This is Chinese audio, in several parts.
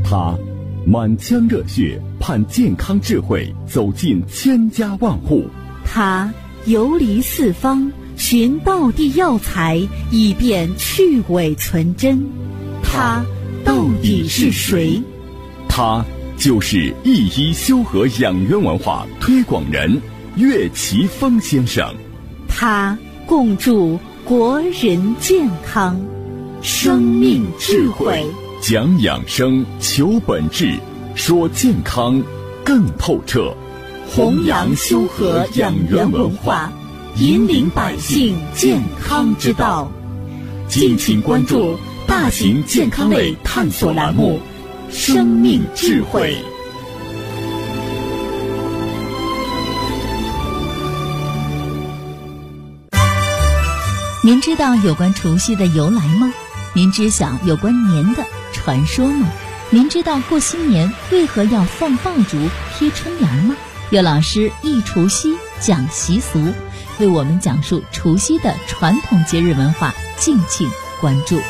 他满腔热血盼健康智慧走进千家万户， 他游离四方寻道地药材，以便去伪存真。他到底是谁？ 他就是一一修和养元文化推广人岳奇峰先生。 他共筑国人健康，生命智慧， 讲养生，求本质，说健康更透彻， 弘扬修和养元文化，引领百姓健康之道。敬请关注大型健康类探索栏目《生命智慧》。您知道有关除夕的由来吗？您知晓有关年的传说吗？您知道过新年为何要放爆竹、贴春联吗？岳老师忆除夕讲习俗，为我们讲述除夕的传统节日文化，敬请关注。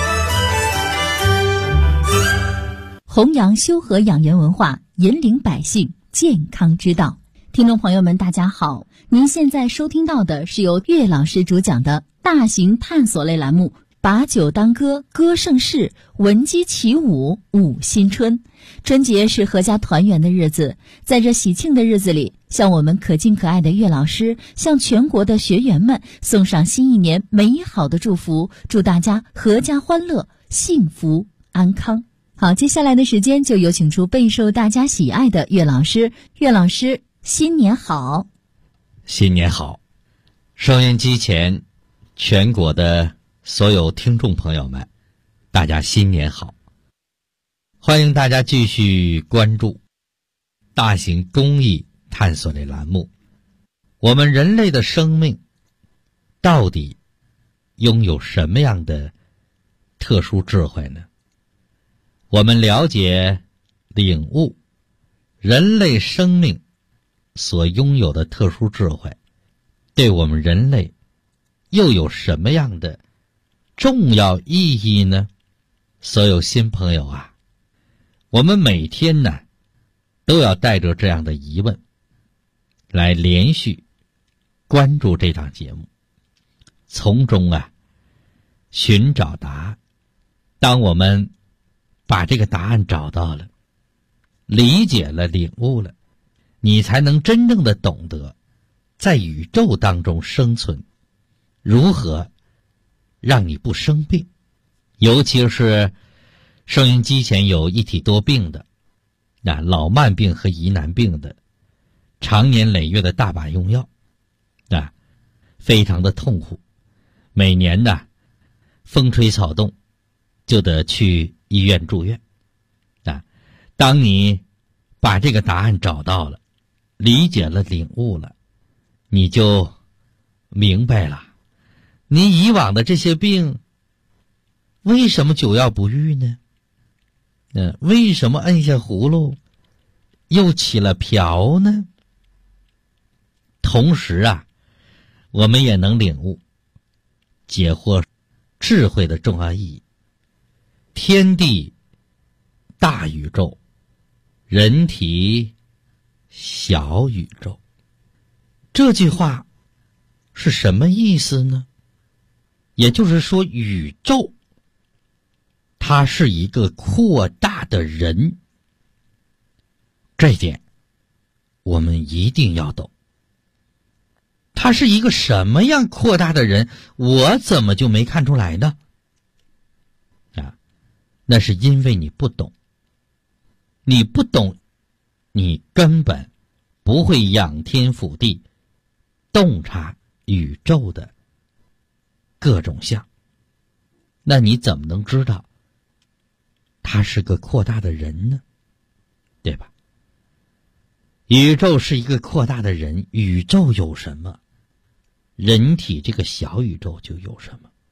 弘扬修和养元文化，引领百姓健康之道。听众朋友们，大家好，您现在收听到的是由岳老师主讲的大型探索类栏目，把酒当歌，歌盛世，闻鸡起舞，舞新春。春节是阖家团圆的日子，在这喜庆的日子里，向我们可敬可爱的岳老师，向全国的学员们送上新一年美好的祝福，祝大家阖家欢乐，幸福安康。好，接下来的时间就有请出备受大家喜爱的岳老师。岳老师，新年好！ 新年好！收音机前全国的所有听众朋友们，大家新年好！欢迎大家继续关注大型公益探索类栏目。我们人类的生命到底拥有什么样的特殊智慧呢？我们了解、领悟人类生命所拥有的特殊智慧，对我们人类又有什么样的重要意义呢？所有新朋友啊，我们每天呢都要带着这样的疑问来连续关注这档节目，从中寻找答案。当我们把这个答案找到了，理解了，领悟了，你才能真正的懂得在宇宙当中生存，如何让你不生病。尤其是收音机前有一体多病的，老慢病和疑难病的，常年累月的大把用药，非常的痛苦。每年风吹草动就得去医院住院。当你把这个答案找到了，理解了，领悟了，你就明白了，你以往的这些病为什么久药不愈呢？为什么摁下葫芦又起了瓢呢？同时我们也能领悟解惑智慧的重要意义。天地大宇宙，人体小宇宙，这句话是什么意思呢？也就是说，宇宙它是一个扩大的人，这一点我们一定要懂。它是一个什么样扩大的人，我怎么就没看出来呢？那是因为你不懂。你不懂，你根本不会仰天俯地，洞察宇宙的各种相。那你怎么能知道他是个扩大的人呢？对吧？宇宙是一个扩大的人，宇宙有什么，人体这个小宇宙就有什么。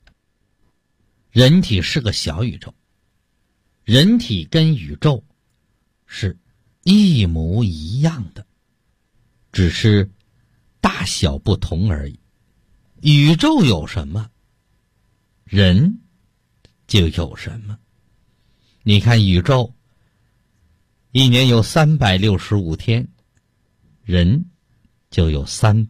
人体是个小宇宙，人体跟宇宙是一模一样的，只是大小不同而已。宇宙有什么，人就有什么。你看宇宙一年有365天，人就有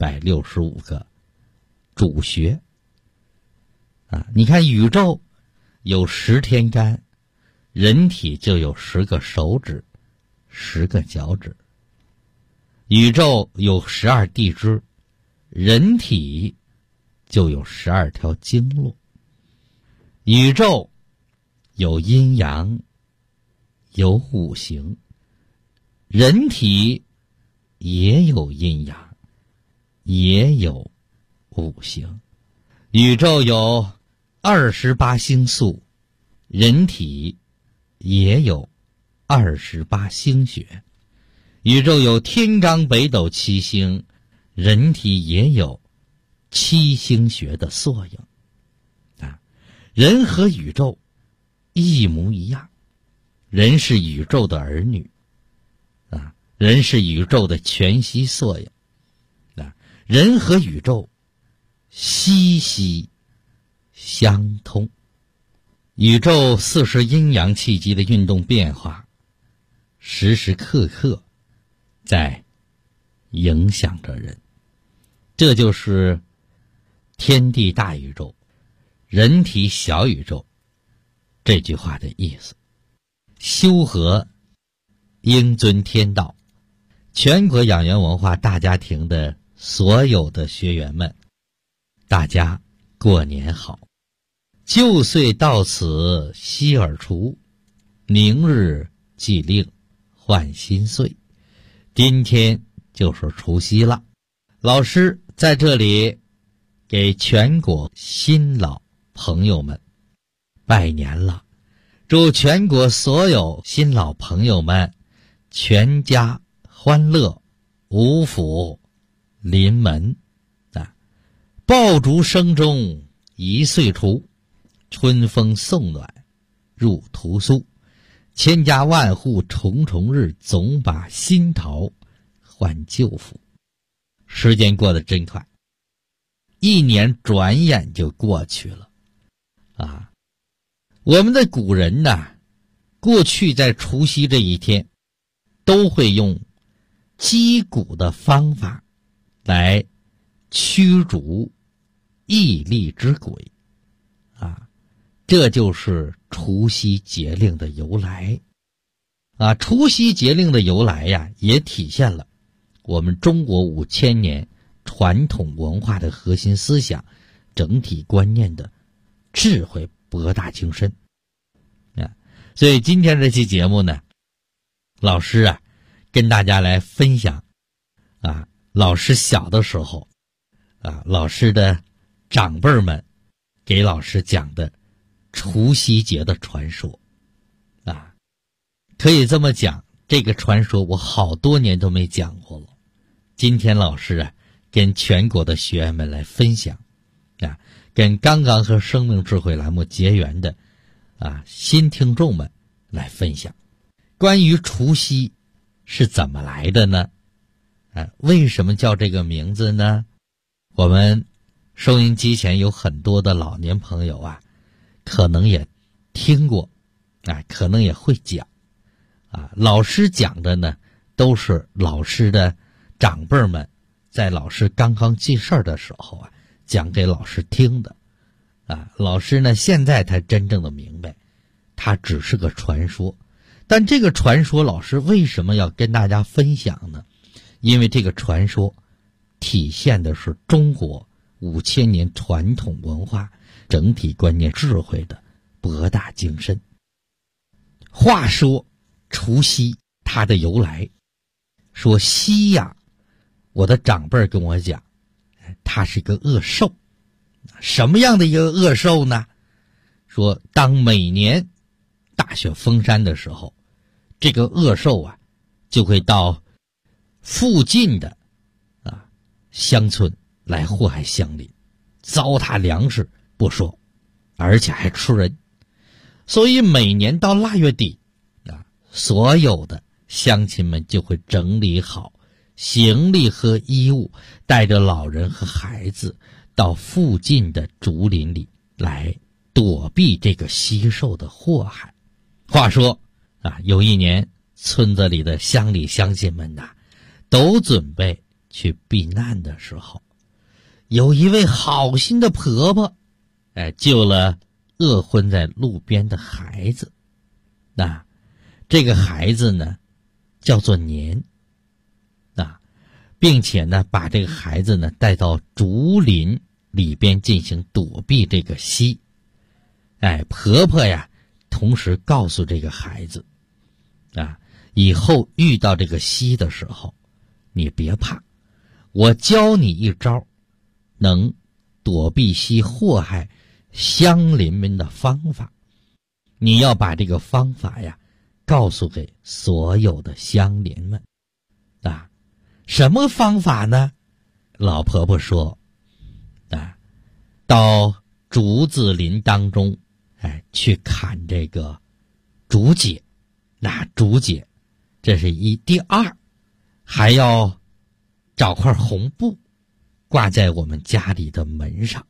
365个主穴。你看宇宙有10天干，人体就有10个手指，10个脚趾。宇宙有12地支，人体就有12条经络。宇宙有阴阳，有五行，人体也有阴阳，也有五行。宇宙有28星宿，人体也有28星穴。宇宙有天罡北斗7星，人体也有7星穴的缩影。人和宇宙一模一样，人是宇宙的儿女，人是宇宙的全息缩影，人和宇宙息息相通。宇宙40阴阳气机的运动变化，时时刻刻在影响着人。这就是天地大宇宙，人体小宇宙这句话的意思。修和应遵天道，全国养元文化大家庭的所有的学员们，大家过年好。旧岁到此夕而除，明日既令换新岁。今天就是除夕了，老师在这里给全国新老朋友们拜年了，祝全国所有新老朋友们全家欢乐，五福临门爆竹声中一岁除，春风送暖入屠苏，千家万户重重日，总把新桃换旧符。时间过得真快，一年转眼就过去了我们的古人过去在除夕这一天都会用击鼓的方法来驱逐疫力之鬼这就是除夕节令的由来除夕节令的由来也体现了我们中国5000年传统文化的核心思想、整体观念的智慧博大精深所以今天这期节目呢，老师跟大家来分享老师小的时候老师的长辈们给老师讲的除夕节的传说可以这么讲，这个传说我好多年都没讲过了。今天老师跟全国的学员们来分享跟刚刚和生命智慧栏目结缘的新听众们来分享关于除夕是怎么来的呢？为什么叫这个名字呢？我们收音机前有很多的老年朋友可能也听过可能也会讲老师讲的呢都是老师的长辈们在老师刚刚记事儿的时候讲给老师听的老师呢现在才真正的明白它只是个传说。但这个传说老师为什么要跟大家分享呢？因为这个传说体现的是中国5000年传统文化整体观念智慧的博大精深。话说除夕它的由来，说夕我的长辈跟我讲它是个恶兽。什么样的一个恶兽呢？说当每年大雪封山的时候，这个恶兽就会到附近的乡村来祸害乡邻，糟蹋粮食不说，而且还吃人。所以每年到腊月底所有的乡亲们就会整理好行李和衣物，带着老人和孩子到附近的竹林里来躲避这个夕兽的祸害。话说有一年村子里的乡里乡亲们呐，都准备去避难的时候，有一位好心的婆婆，救了饿昏在路边的孩子。那这个孩子呢，叫做年，并且呢，把这个孩子呢带到竹林里边进行躲避这个溪。婆婆呀，同时告诉这个孩子，以后遇到这个溪的时候，你别怕，我教你一招能躲避溪祸害乡邻们的方法。你要把这个方法呀告诉给所有的乡邻们。什么方法呢？老婆婆说，到竹子林当中，去砍这个竹节。那竹节，这是一。第二，还要找块红布挂在我们家里的门上。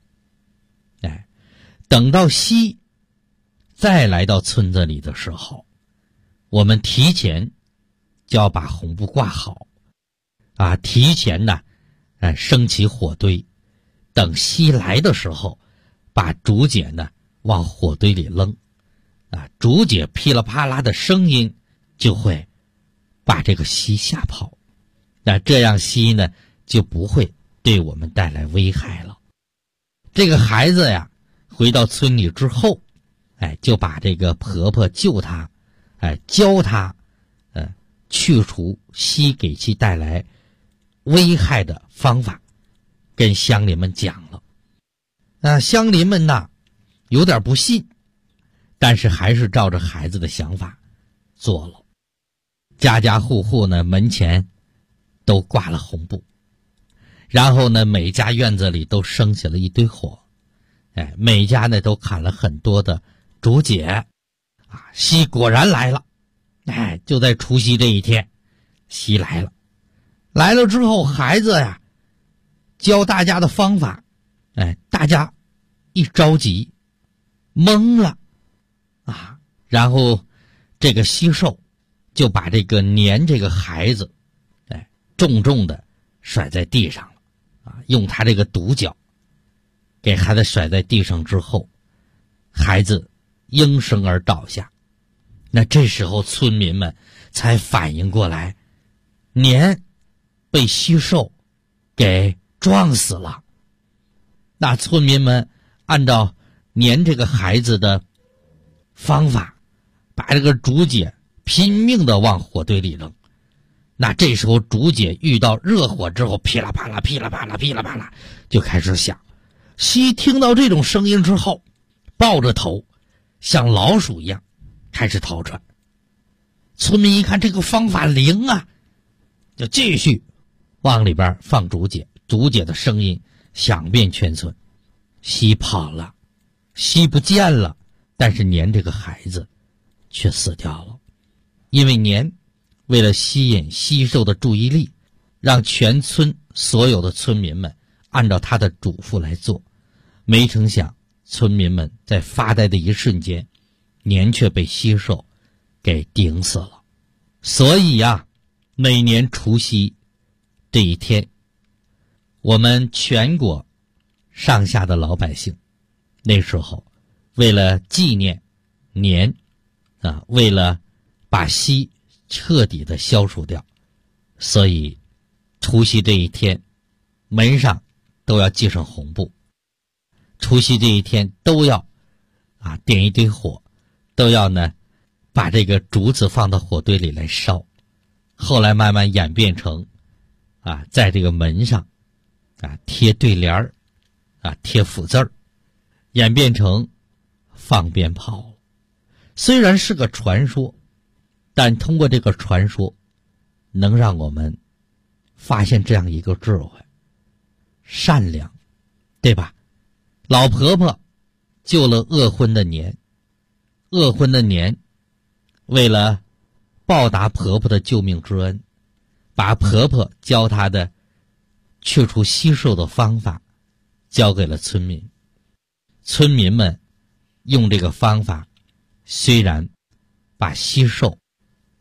等到溪再来到村子里的时候，我们提前就要把红布挂好，提前呢，升起火堆，等溪来的时候，把竹节呢往火堆里扔，竹节噼里啪啦的声音就会把这个溪吓跑，这样溪呢就不会对我们带来危害了。这个孩子呀，回到村里之后，就把这个婆婆救他，教他，去除溪给其带来危害的方法，跟乡邻们讲了。乡邻们呐，有点不信，但是还是照着孩子的想法做了。家家户户呢，门前都挂了红布，然后呢，每家院子里都升起了一堆火，每家呢都砍了很多的竹节，溪果然来了。就在除夕这一天，溪来了。来了之后，孩子呀教大家的方法，大家一着急懵了，然后这个蟋蟀就把这个年这个孩子，重重的甩在地上了，用他这个独角给孩子甩在地上之后，孩子应声而倒下。那这时候村民们才反应过来，年被蟋蟀给撞死了。那村民们按照年这个孩子的方法，把这个竹节拼命的往火堆里扔。那这时候竹节遇到热火之后，噼啦啪啦噼啦啪啦噼啦啪啦就开始响。溪听到这种声音之后，抱着头像老鼠一样开始逃窜。村民一看这个方法灵啊，就继续往里边放竹节，竹节的声音响遍全村。溪跑了，溪不见了，但是年这个孩子却死掉了。因为年为了吸引蟋蟀的注意力，让全村所有的村民们按照他的嘱咐来做，没成想村民们在发呆的一瞬间，年却被蟋蟀给顶死了。所以呀，每年除夕这一天，我们全国上下的老百姓，那时候为了纪念年，为了把蟋彻底的消除掉，所以除夕这一天门上都要系上红布，除夕这一天都要点一堆火，都要呢把这个竹子放到火堆里来烧。后来慢慢演变成在这个门上贴对联儿，贴福字儿，演变成放鞭炮。虽然是个传说，但通过这个传说能让我们发现这样一个智慧，善良，对吧？老婆婆救了饿昏的年，饿昏的年为了报答婆婆的救命之恩，把婆婆教她的去除蟋蟀的方法交给了村民。村民们用这个方法，虽然把蟋蟀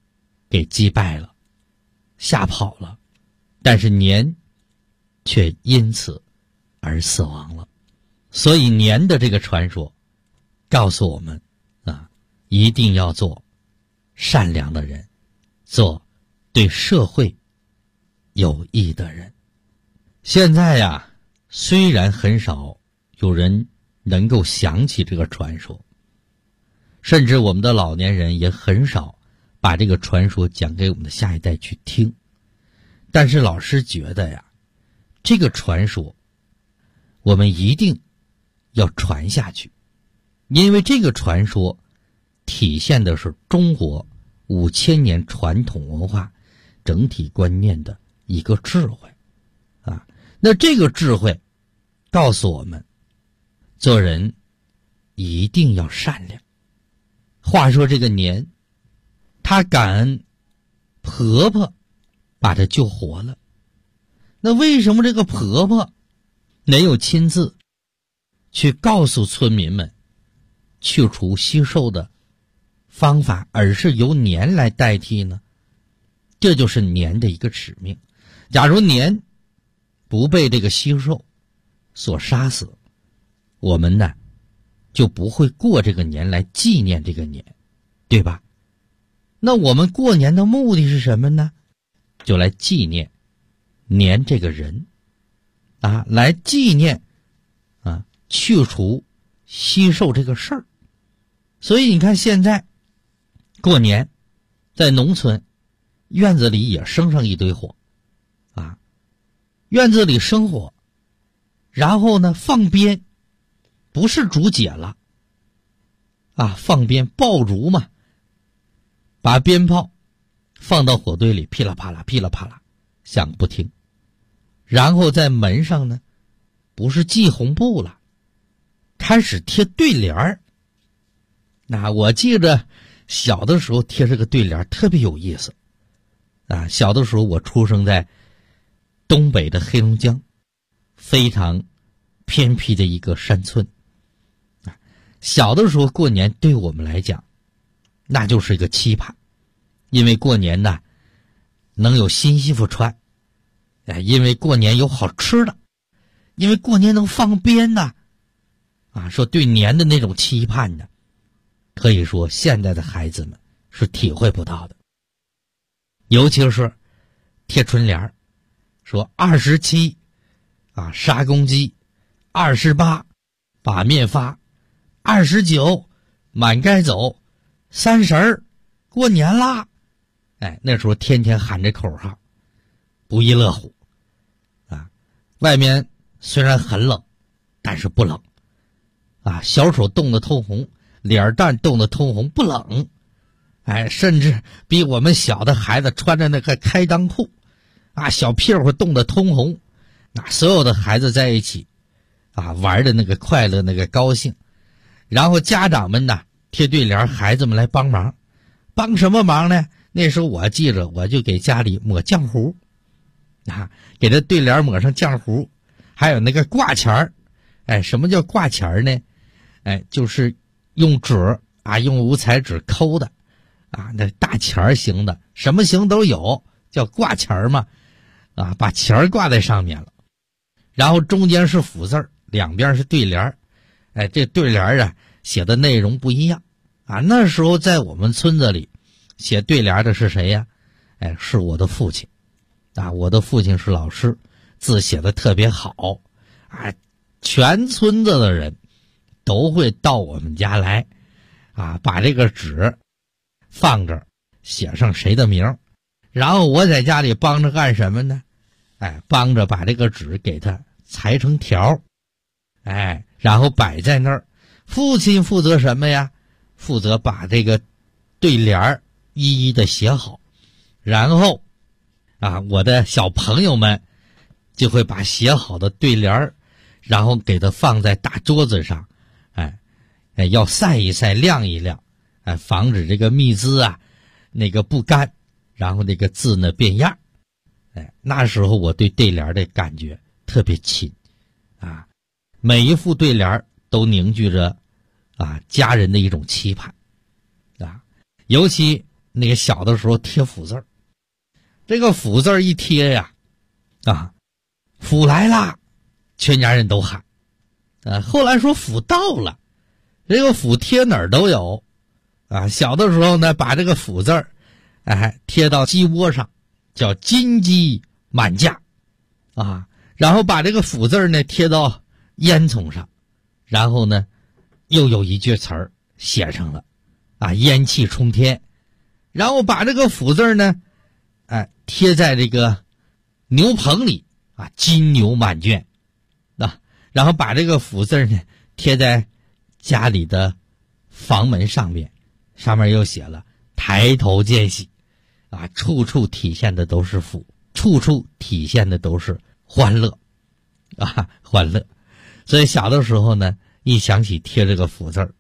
给击败了，吓跑了，但是年却因此而死亡了。所以年的这个传说告诉我们啊，一定要做善良的人，做对社会有益的人。现在呀，虽然很少有人能够想起这个传说，甚至我们的老年人也很少把这个传说讲给我们的下一代去听，但是老师觉得呀，这个传说我们一定要传下去，因为这个传说体现的是中国5000年传统文化整体观念的一个智慧啊。那这个智慧告诉我们，做人一定要善良。话说这个年，他感恩婆婆把他救活了，那为什么这个婆婆没有亲自去告诉村民们去除吸收的方法，而是由年来代替呢？这就是年的一个使命。假如年不被这个吸收所杀死，我们呢就不会过这个年来纪念这个年，对吧？那我们过年的目的是什么呢？就来纪念年这个人啊，来纪念啊去除吸收这个事儿。所以你看现在过年在农村院子里也生上一堆火啊，院子里生火，然后呢放鞭，不是竹节了啊，放鞭爆竹嘛，把鞭炮放到火堆里，噼啦啪啦噼啦啪啦响不停。然后在门上呢不是系红布了，开始贴对联儿。那我记着小的时候贴这个对联特别有意思啊。小的时候我出生在东北的黑龙江，非常偏僻的一个山村啊。小的时候过年对我们来讲那就是一个期盼，因为过年呢能有新衣服穿，因为过年有好吃的，因为过年能放鞭呢啊。说对年的那种期盼呢，可以说现在的孩子们是体会不到的。尤其是贴春联，说27啊杀公鸡，28把面发，29满街走，30过年啦。那时候天天喊这口号，不亦乐乎啊。外面虽然很冷，但是不冷啊，小手冻得通红，脸蛋冻得通红，不冷。甚至比我们小的孩子穿着那个开裆裤啊，小屁股冻得通红。所有的孩子在一起啊，玩的那个快乐，那个高兴。然后家长们呢贴对联，孩子们来帮忙。帮什么忙呢？那时候我记着，我就给家里抹浆糊啊，给这对联抹上浆糊。还有那个挂钱儿，什么叫挂钱儿呢？就是用纸啊，用五彩纸抠的啊，那大钱儿型的，什么型都有，叫挂钱儿嘛啊，把钱儿挂在上面了，然后中间是福字儿，两边是对联儿。这对联儿啊写的内容不一样啊。那时候在我们村子里写对联的是谁呀？是我的父亲啊，我的父亲是老师，字写的特别好啊，全村子的人都会到我们家来啊，把这个纸放这儿，写上谁的名，然后我在家里帮着干什么呢？帮着把这个纸给他裁成条，然后摆在那儿。父亲负责什么呀？负责把这个对联一一的写好，然后啊，我的小朋友们就会把写好的对联然后给它放在大桌子上，要晒一晒，晾一晾，防止这个蜜汁啊那个不干，然后那个字呢变样。那时候我对对联的感觉特别亲啊，每一副对联都凝聚着啊家人的一种期盼啊。尤其那个小的时候贴福字儿，这个福字儿一贴呀，福来啦，全家人都喊。后来说福到了，这个福贴哪儿都有。小的时候呢，把这个福字儿，贴到鸡窝上，叫金鸡满架，然后把这个福字儿呢贴到烟囱上，然后呢，又有一句词儿写上了，烟气冲天，然后把这个福字儿呢，贴在这个牛棚里，金牛满圈，然后把这个福字呢贴在家里的房门上面，上面又写了抬头见喜，处处体现的都是福，处处体现的都是欢乐，欢乐。所以小的时候呢，一想起贴这个福字儿，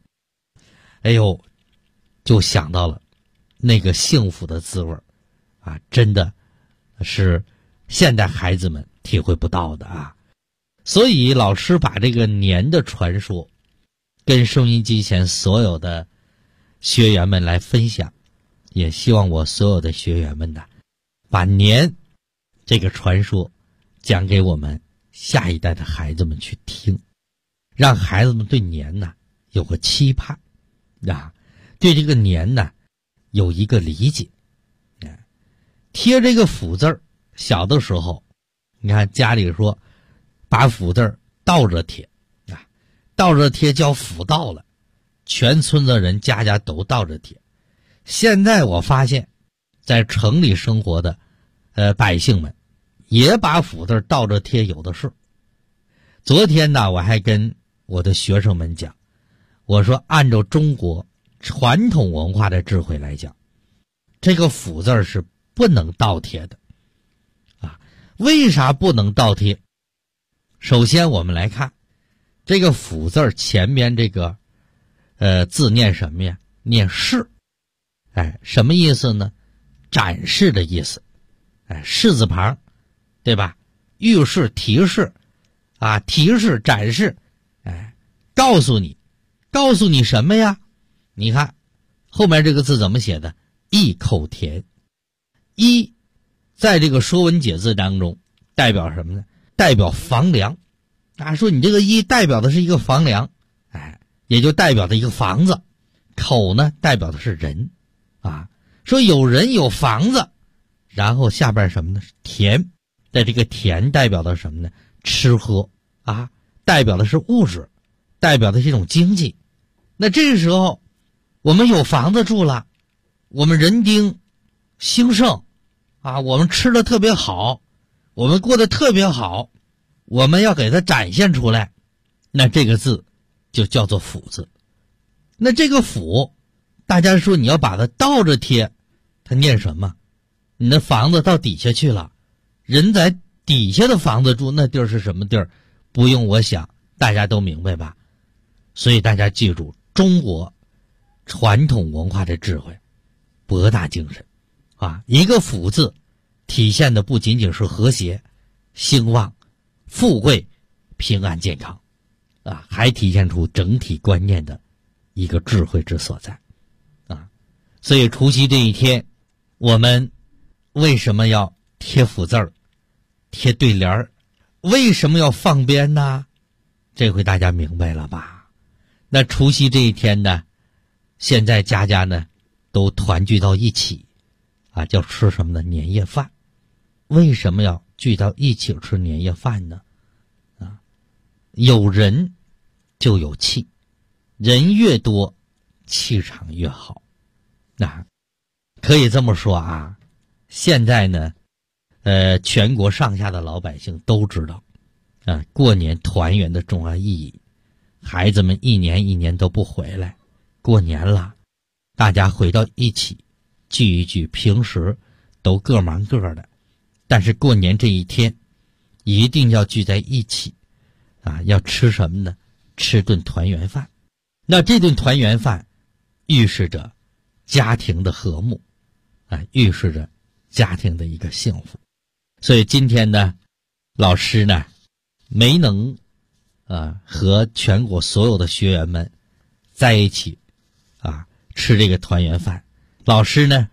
就想到了那个幸福的滋味真的是现代孩子们体会不到的所以老师把这个年的传说跟收音机前所有的学员们来分享，也希望我所有的学员们呢，把年这个传说讲给我们下一代的孩子们去听，让孩子们对年呢有个期盼对这个年呢有一个理解。贴这个福字儿，小的时候你看家里说把福字儿倒着贴倒着贴叫福到了，全村的人家家都倒着贴。现在我发现在城里生活的百姓们也把福字倒着贴有的是。昨天呢，我还跟我的学生们讲，我说按照中国传统文化的智慧来讲，这个福字是不能倒贴的为啥不能倒贴？首先我们来看这个福字前边这个字念什么呀？念示。什么意思呢？展示的意思。示字旁，对吧？预示、提示提示、展示，告诉你什么呀？你看后面这个字怎么写的？一口田。一在这个说文解字当中代表什么呢？代表房梁说你这个一代表的是一个房梁，也就代表的一个房子。口呢代表的是人说有人有房子，然后下边什么呢？田。在这个田代表的什么呢？吃喝代表的是物质，代表的是一种经济。那这个时候我们有房子住了，我们人丁兴盛我们吃的特别好，我们过得特别好，我们要给它展现出来，那这个字就叫做福字。那这个福，大家说你要把它倒着贴，它念什么？你的房子到底下去了，人在底下的房子住，那地儿是什么地儿？不用我想，大家都明白吧？所以大家记住，中国传统文化的智慧，博大精深一个福字体现的不仅仅是和谐、兴旺、富贵、平安、健康还体现出整体观念的一个智慧之所在所以除夕这一天，我们为什么要贴福字儿、贴对联儿？为什么要放鞭呢？这回大家明白了吧？那除夕这一天呢，现在家家呢都团聚到一起叫吃什么呢？年夜饭。为什么要聚到一起吃年夜饭呢？有人就有气，人越多气场越好可以这么说现在呢全国上下的老百姓都知道过年团圆的重要意义。孩子们一年一年都不回来，过年了，大家回到一起聚一聚，平时都各忙各的，但是过年这一天一定要聚在一起要吃什么呢？吃顿团圆饭。那这顿团圆饭预示着家庭的和睦预示着家庭的一个幸福。所以今天呢，老师呢没能和全国所有的学员们在一起吃这个团圆饭。老师呢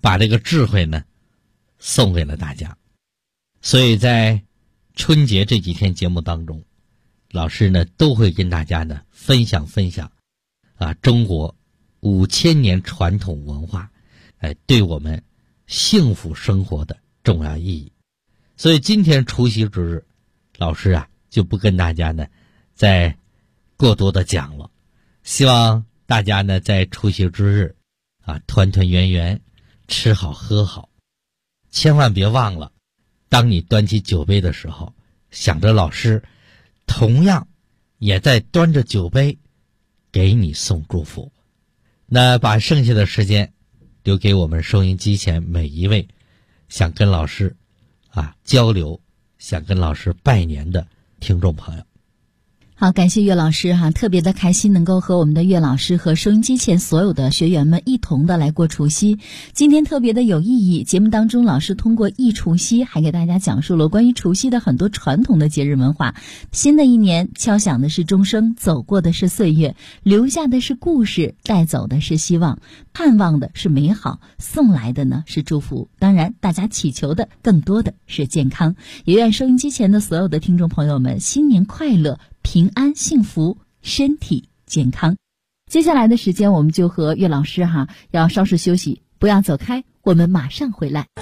把这个智慧呢送给了大家。所以在春节这几天节目当中，老师呢都会跟大家呢分享中国5000年传统文化对我们幸福生活的重要意义。所以今天除夕之日，老师就不跟大家呢再过多的讲了，希望大家呢在除夕之日团团圆圆，吃好喝好。千万别忘了，当你端起酒杯的时候，想着老师同样也在端着酒杯给你送祝福。那把剩下的时间留给我们收音机前每一位想跟老师交流，想跟老师拜年的听众朋友。 好，感谢岳老师特别的开心能够和我们的岳老师和收音机前所有的学员们一同的来过除夕。今天特别的有意义，节目当中老师通过忆除夕还给大家讲述了关于除夕的很多传统的节日文化。新的一年敲响的是钟声，走过的是岁月，留下的是故事，带走的是希望，盼望的是美好，送来的呢是祝福。当然大家祈求的更多的是健康，也愿收音机前的所有的听众朋友们新年快乐，平安幸福，身体健康。接下来的时间我们就和岳老师要稍事休息，不要走开，我们马上回来。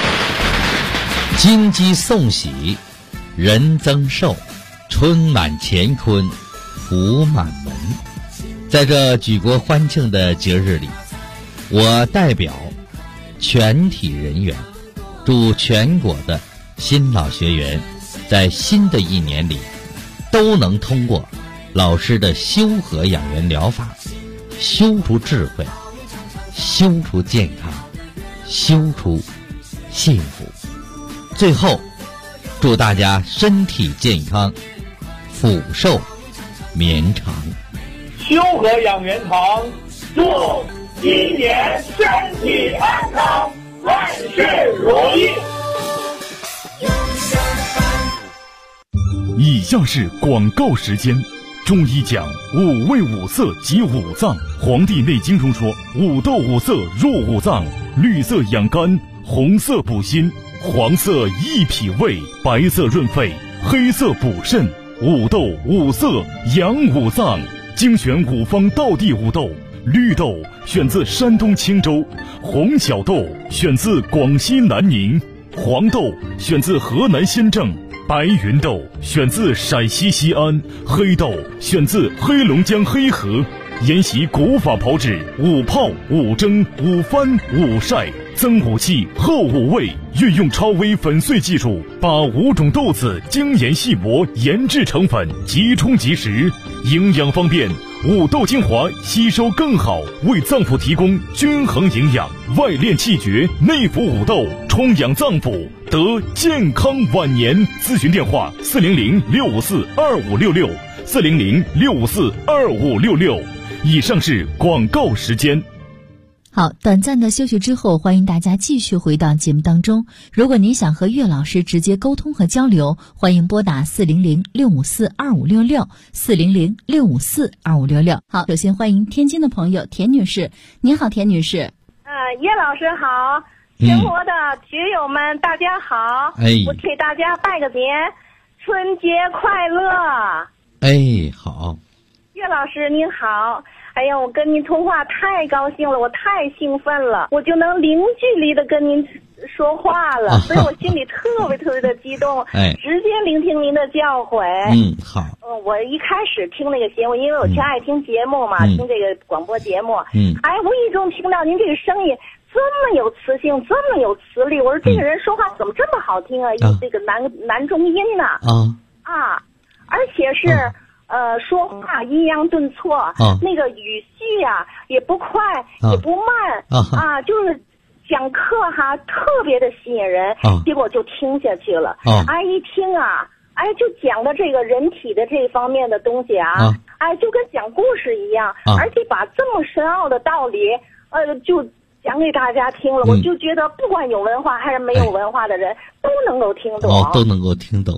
金鸡送喜，人增寿，春满乾坤，福满门。在这举国欢庆的节日里，我代表全体人员祝全国的新老学员在新的一年里都能通过老师的修和养元疗法修出智慧，修出健康，修出幸福。最后祝大家身体健康，福寿绵长。 修和养元堂祝今年身体安康，万事如意。 以下是广告时间。中医讲五味五色及五脏，《黄帝内经》中说五豆五色入五脏，绿色养肝，红色补心，黄色益脾胃，白色润肺，黑色补肾。五豆五色养五脏，精选五方道地五豆。绿豆选自山东青州，红小豆选自广西南宁，黄豆选自河南新郑，白云豆选自陕西西安，黑豆选自黑龙江黑河。沿袭古法炮制，五泡、五蒸、五翻、五晒，增五气，后五味，运用超微粉碎技术，把5种豆子精研细磨，研制成粉，即冲即食，营养方便。五豆精华吸收更好，为脏腑提供均衡营养，外练气绝，内服五豆，充养脏腑，得健康晚年。咨询电话400-654-2566，400-654-2566。以上是广告时间。 好，短暂的休息之后，欢迎大家继续回到节目当中。如果您想和岳老师直接沟通和交流，欢迎拨打400-654-2566，400-654-2566。好，首先欢迎天津的朋友田女士。您好，田女士。 叶老师好，全国的学友们大家好，我给大家拜个年，春节快乐。 好。 岳老师您好，哎呀，我跟您通话太高兴了，我太兴奋了，我就能零距离的跟您说话了，所以我心里特别的激动，直接聆听您的教诲。 好。 我一开始听那个节目，因为我挺爱听节目嘛，听这个广播节目，无意中听到您这个声音这么有磁性，这么有磁力，我说这个人说话怎么这么好听啊？有这个男中音呢，而且是。说话抑扬顿挫，那个语序也不快，也不慢，就是讲课特别的吸引人，结果就听下去了。一听就讲的这个人体的这方面的东西就跟讲故事一样，而且把这么深奥的道理，就讲给大家听了，我就觉得不管有文化还是没有文化的人，都能够听懂。 都能够听懂。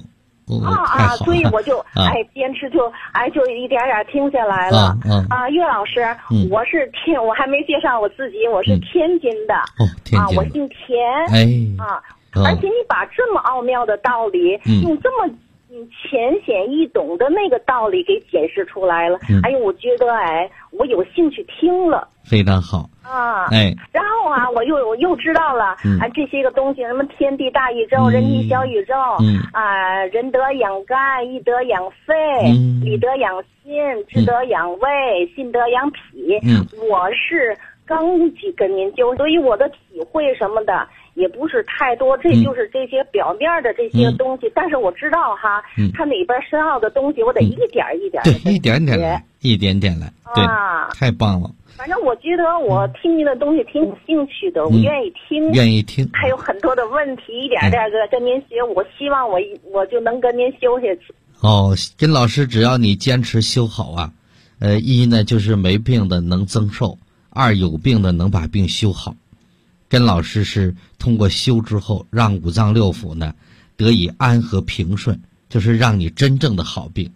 所以我就坚持就一点点停下来了。岳老师，我还没介绍我自己，我是天津的。 天津。 我姓田。而且你把这么奥妙的道理，用这么浅显易懂的那个道理给解释出来了。我觉得我有兴趣听了。 非常好。 然后我又知道了这些个东西，什么天地大宇宙、人体小宇宙，人得养肝，义得养肺，理得养心，智得养胃，信得养脾。我是刚跟您就，所以我的体会什么的也不是太多，这就是这些表面的这些东西。但是我知道它里边深奥的东西，我得一点一点的一点点来，一点点来。对，太棒了。 反正我觉得我听您的东西挺有兴趣的，我愿意听，还有很多的问题，一点点的跟您学。我希望我就能跟您修下去。 跟老师只要你坚持修好一呢就是没病的能增寿，二有病的能把病修好。跟老师是通过修之后，让五脏六腑呢得以安和平顺，就是让你真正的好病。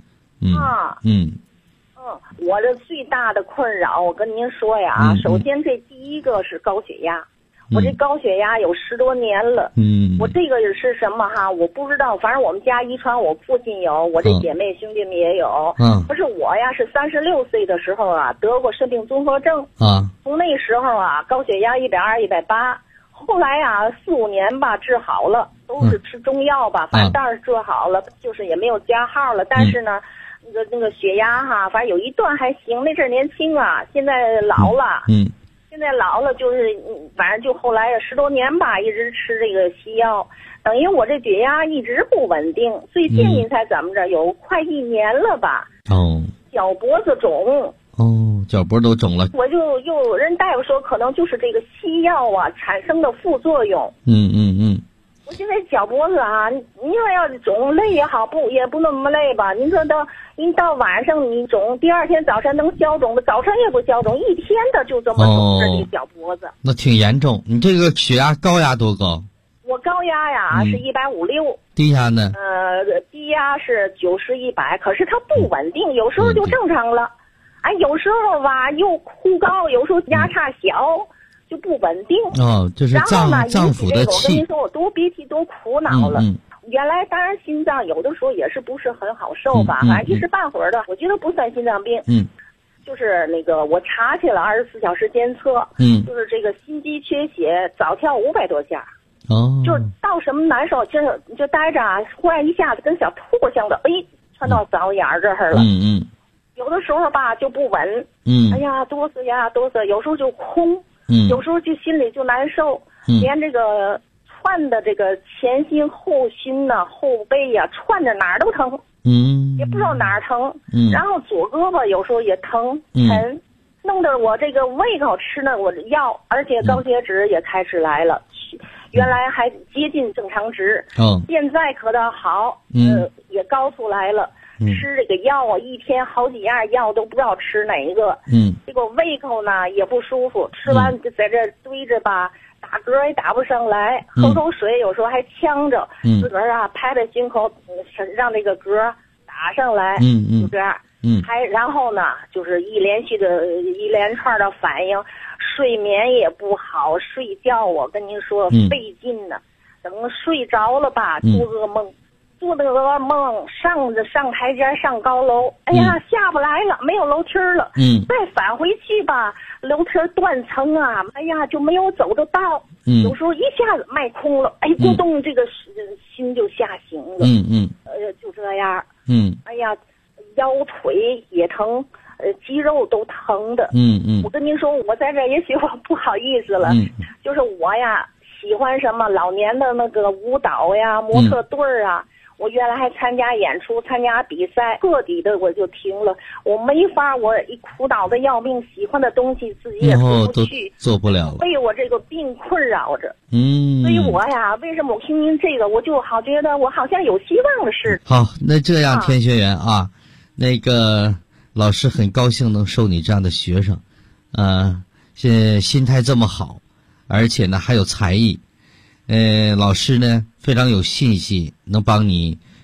我这最大的困扰，我跟您说呀，首先这第一个是高血压。我这高血压有10多年了。我这个是什么我不知道，反正我们家遗传，我父亲有，我这姐妹兄弟们也有。不是我呀，是36岁的时候得过肾病综合症。从那时候高血压120、180，后来4、5年吧治好了，都是吃中药吧，反正倒是治好了，就是也没有加号了。但是呢，那个血压反正有一段还行，那阵儿年轻现在老了。现在老了，就是反正就后来10多年吧，一直吃这个西药，等于我这血压一直不稳定。最近您猜怎么着？有快1年了吧？脚脖子肿。 脚脖都肿了。 我就有人大夫说，可能就是这个西药产生的副作用。我现在脚脖子您说要肿累也好，也不那么累吧？您说您到晚上你肿，第二天早晨能消肿的，早晨也不消肿，一天的就这么肿着这个脚脖子。 那挺严重。你这个血压高压多高？ 我高压是156。 低压呢？ 低压是90、100，可是它不稳定，有时候就正常了，有时候又忽高，有时候压差小。就不稳定。 这是脏腑的气。 我跟您说，我多憋气多苦恼了。原来当然心脏有的时候也是不是很好受吧，反正一时半会儿的，我觉得不算心脏病。就是那个我查去了24小时监测。就是这个心肌缺血，早跳500多下。就是到什么难受，就待着忽然一下子跟小兔子像的，窜到嗓子眼儿这儿了。有的时候吧就不稳。哆嗦呀哆嗦，有时候就空。有时候就心里就难受，连这个窜的这个前心后心后背窜着哪儿都疼。也不知道哪儿疼。然后左胳膊有时候也疼沉，弄得我这个胃口吃了我的药，而且高血脂也开始来了。原来还接近正常值。现在可倒好，也高出来了。吃这个药一天好几样药都不知道吃哪一个。这个胃口呢也不舒服，吃完就在这堆着吧，打嗝也打不上来，喝口水有时候还呛着，自个儿拍拍心口，让这个嗝打上来。就这样。然后呢就是一连串的反应，睡眠也不好，睡觉我跟您说费劲呢。等睡着了吧，做噩梦。做的噩梦，上台阶上高楼，下不来了，没有楼梯了。再返回去吧，楼梯断层就没有走的道。有时候一下子迈空了，咕咚，这个心就下行了。就这样。腰腿也疼，肌肉都疼的。我跟您说，我在这也许我不好意思了。就是我喜欢什么老年的那个舞蹈模特队我原来还参加演出，参加比赛，个体的我就停了。我没法，我一苦恼的要命，喜欢的东西自己也做不去， 做不了了， 被我这个病困扰着。所以我为什么我听您这个，我就好觉得我好像有希望的似的。 好，那这样田学员那个老师很高兴能收你这样的学生，现在心态这么好，而且呢还有才艺。老师呢非常有信心能帮你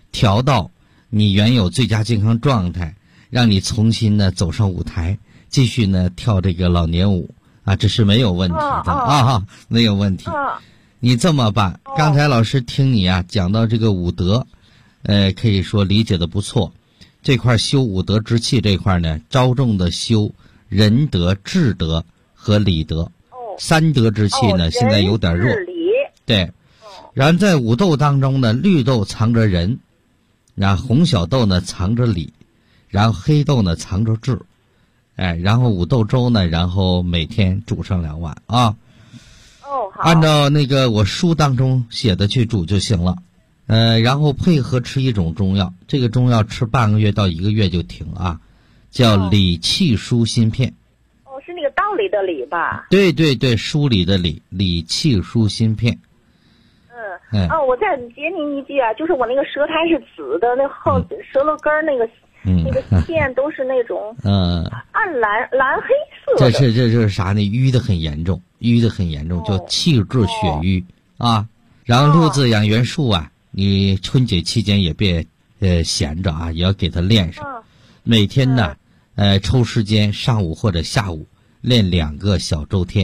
调到你原有最佳健康状态，让你重新呢走上舞台，继续呢跳这个老年舞啊，这是没有问题的没有问题。你这么办，刚才老师听你啊讲到这个武德，可以说理解的不错。这块修武德之气这块呢，着重的修仁德、智德和礼德。三德之气呢，现在有点弱。对。然后在五斗当中呢，绿豆藏着仁，然后红小豆呢藏着礼，然后黑豆呢藏着智。然后五豆粥呢，然后每天煮上2碗啊。 好。 按照那个我书当中写的去煮就行了。然后配合吃一种中药，这个中药吃半个月到1个月就停啊，叫理气舒心片。 是那个道理的理吧？ 对对对，梳理的理，理气舒心片。 我再接您一句啊，就是我那个舌苔是紫的，那后舌头根那个线都是那种暗蓝黑色的。 这是啥呢？淤的很严重，叫气滞血瘀啊。然后6字养元术啊，你春节期间也别闲着啊，也要给它练上。每天呢抽时间上午或者下午练2个小周天。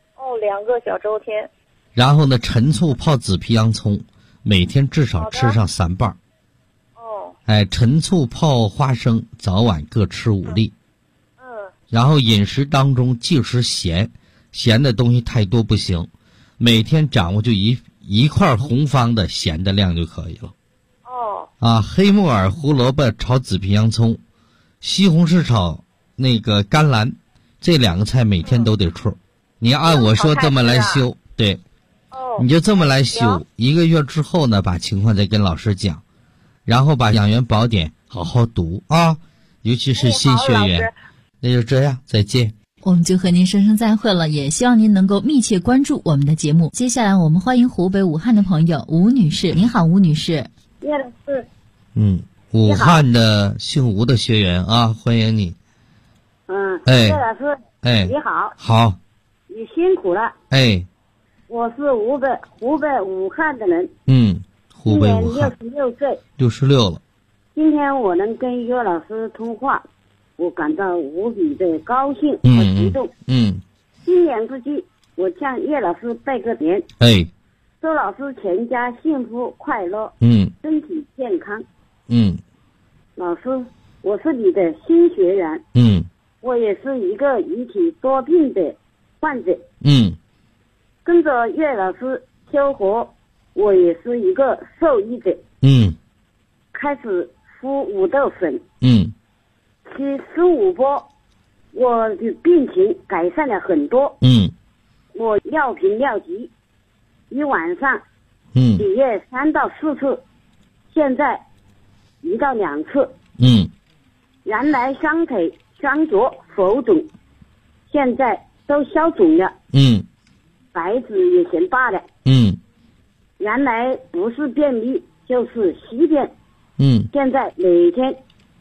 2个小周天。 然后呢，陈醋泡紫皮洋葱，每天至少吃上3瓣。陈醋泡花生，早晚各吃5粒。然后饮食当中忌食咸的东西太多不行，每天掌握就一块红方的咸的量就可以了。黑木耳、胡萝卜炒紫皮洋葱，西红柿炒那个甘蓝，这2个菜每天都得吃。你按我说这么来修，对。你就这么来修，1个月之后呢，把情况再跟老师讲，然后把养元宝典好好读啊，尤其是新学员。那就这样，再见。 我们就和您说声再会了，也希望您能够密切关注我们的节目。接下来我们欢迎湖北武汉的朋友吴女士。您好，吴女士。 叶老师。 武汉的姓吴的学员啊，欢迎你。 叶老师。你好。 好。 你辛苦了。我是湖北武汉的人。 湖北武汉。 今年66岁。 66了。 今天我能跟岳老师通话，我感到无比的高兴和激动。新年之际，我向岳老师拜个年。祝老师全家幸福快乐。身体健康。老师，我是你的新学员。我也是一个遗体多病的患者。跟着岳老师修活，我也是一个受益者。开始敷五豆粉。吃15波，我的病情改善了很多。我尿频尿急，一晚上体液3到4次，现在1到2次。原来双腿双脚浮肿，现在都消肿了。白纸也嫌大了。原来不是便秘就是稀便。现在每天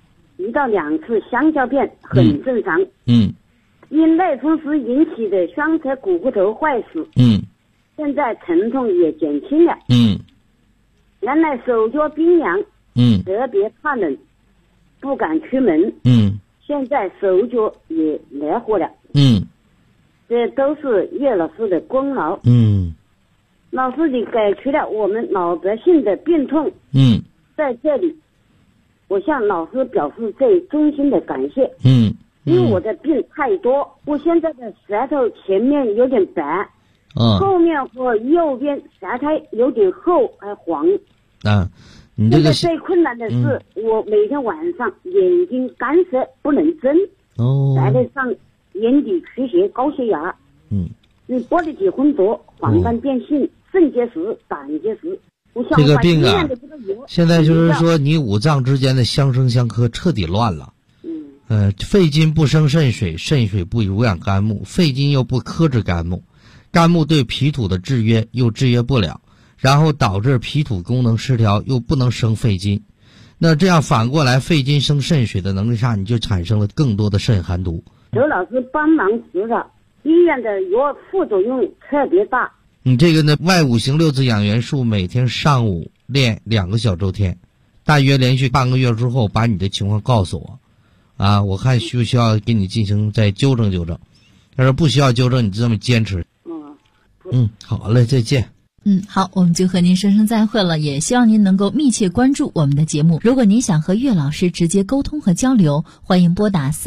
1到2次香蕉便很正常。因类风湿引起的双侧股骨头坏死。现在疼痛也减轻了。原来手脚冰凉。特别怕冷，不敢出门。现在手脚也热乎了。这都是岳老师的功劳。老师，你解决了我们老百姓的病痛。在这里我向老师表示最衷心的感谢。因为我的病太多，我现在的舌头前面有点白。后面和右边舌苔有点厚还黄。 你这个最困难的是，我每天晚上眼睛干涩不能睁。再加上眼底出血、高血压。玻璃体混浊、黄斑变性、肾结石、胆结石。 这个病啊，现在就是说你五脏之间的相生相克彻底乱了。肺金不生肾水，肾水不濡养肝木，肺金又不克制肝木，肝木对脾土的制约又制约不了，然后导致脾土功能失调，又不能生肺金。那这样反过来，肺金生肾水的能力上，你就产生了更多的肾寒毒。 刘老师帮忙指导，医院的药副作用特别大。 你这个呢，外五行6字养元术，每天上午练2个小周天， 大约连续半个月之后把你的情况告诉我，啊，我看需不需要给你进行再纠正纠正。要是不需要纠正，你就这么坚持。好嘞，再见。 好，我们就和您说声再会了，也希望您能够密切关注我们的节目。如果您想和岳老师直接沟通和交流，欢迎拨打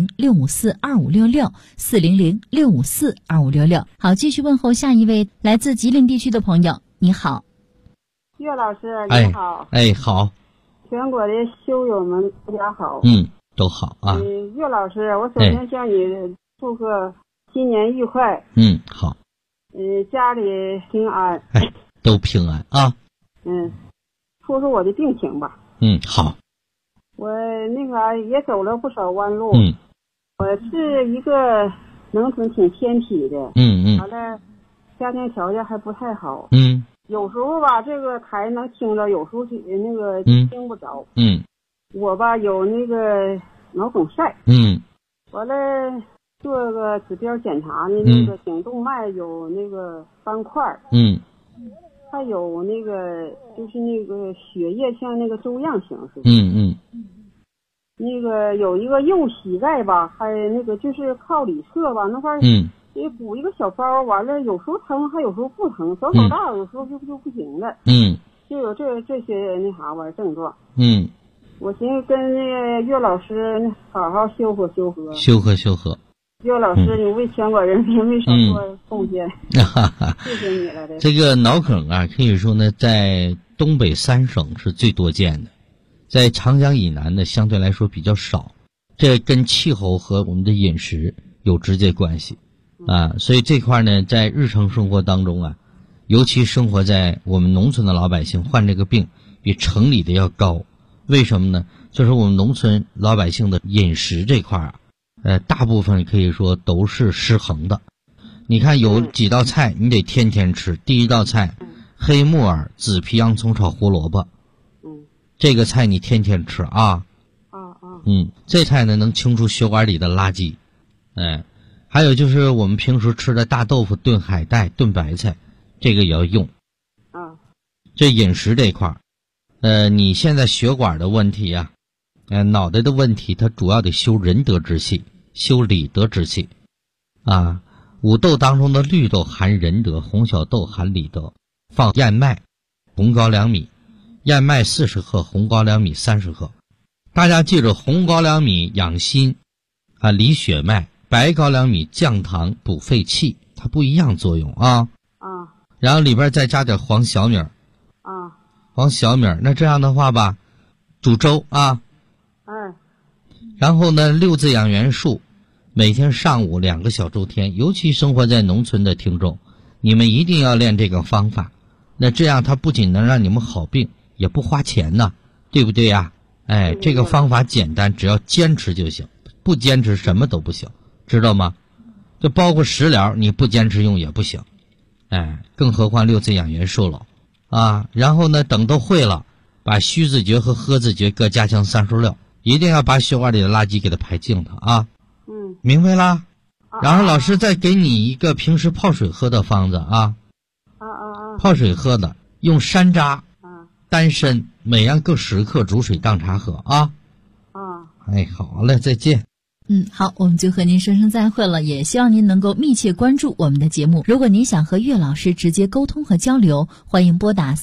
400-654-2566，400-654-2566。好，继续问候下一位来自吉林地区的朋友。你好， 岳老师，你好。 好。 全国的修友们，大家好。 都好啊。 岳老师，我首先向你祝贺新年愉快。 好。 家里平安。 都平安啊。 说说我的病情吧。 好。 我那个也走了不少弯路。我是一个农村挺偏僻的。完了，家庭条件还不太好。有时候吧，这个台能听着，有时候那个听不着。我吧有那个脑梗塞。完了。做个指标检查呢，那个颈动脉有那个斑块。还有那个就是那个血液像那个粥样形似的。那个有一个右膝盖吧，还那个就是靠里侧吧，那块儿也补一个小包，完了有时候疼，还有时候不疼，手大，有时候就不行了。就有这些那啥玩意儿症状。我寻思跟那个岳老师好好修合。 修合。 岳老师，你为全国人民没少做贡献，谢谢你了。 这个脑梗啊，可以说呢，在东北3省是最多见的，在长江以南呢，相对来说比较少。这跟气候和我们的饮食有直接关系啊，所以这块呢，在日常生活当中啊，尤其生活在我们农村的老百姓患这个病比城里的要高。为什么呢？就是我们农村老百姓的饮食这块啊。大部分可以说都是失衡的。你看有几道菜你得天天吃。第一道菜，黑木耳紫皮洋葱炒胡萝卜。这个菜你天天吃啊。这菜呢能清除血管里的垃圾。还有就是我们平时吃的大豆腐炖海带炖白菜，这个也要用。这饮食这块你现在血管的问题啊，脑袋的问题，它主要得修仁德之气，修理德之气啊。五豆当中的绿豆含仁德，红小豆含理德。放燕麦、红高粱米，燕麦40克，红高粱米30克。大家记住，红高粱米养心啊，理血脉；白高粱米降糖补肺气，它不一样作用啊。然后里边再加点黄小米。黄小米，那这样的话吧，煮粥啊。然后呢，6字养元术，每天上午2个小周天，尤其生活在农村的听众，你们一定要练这个方法。那这样它不仅能让你们好病，也不花钱呢，对不对呀？这个方法简单，只要坚持就行，不坚持什么都不行，知道吗？就包括食疗，你不坚持用也不行。更何况6字养元术了啊。然后呢，等都会了，把虚字诀和喝字诀各加强36，一定要把血管里的垃圾给它排净它啊。明白啦？然后老师再给你一个平时泡水喝的方子啊。泡水喝的，用山楂、丹参每样各10克，煮水当茶喝啊。好嘞，再见。 好，我们就和您说声再会了，也希望您能够密切关注我们的节目。如果您想和岳老师直接沟通和交流，欢迎拨打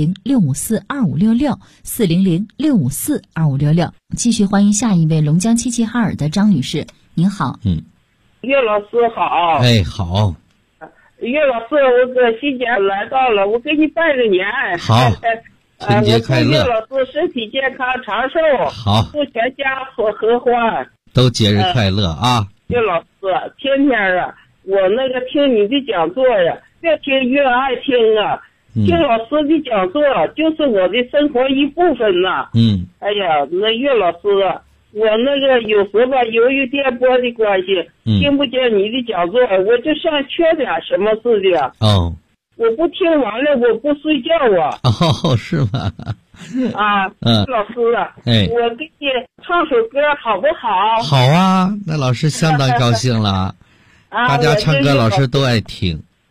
400-654-2566， 400-654-2566。继续欢迎下一位龙江齐齐哈尔的张女士，您好。 岳老师好。 好。 岳老师，我这新年来到了，我给你拜个年。 好。春节快乐。 岳老师身体健康长寿。 好。 祝全家合欢。 都节日快乐啊！ 岳老师，天天啊，我那个听你的讲座呀，越听越爱听啊。听老师的讲座就是我的生活一部分呐。哎呀，那岳老师啊，我那个有时候吧，由于电波的关系，听不见你的讲座，我就像缺点什么似的。我不听完了，我不睡觉啊。 是吗？ 老师啊，我给你唱首歌好不好？ 好啊，那老师相当高兴了。大家唱歌老师都爱听。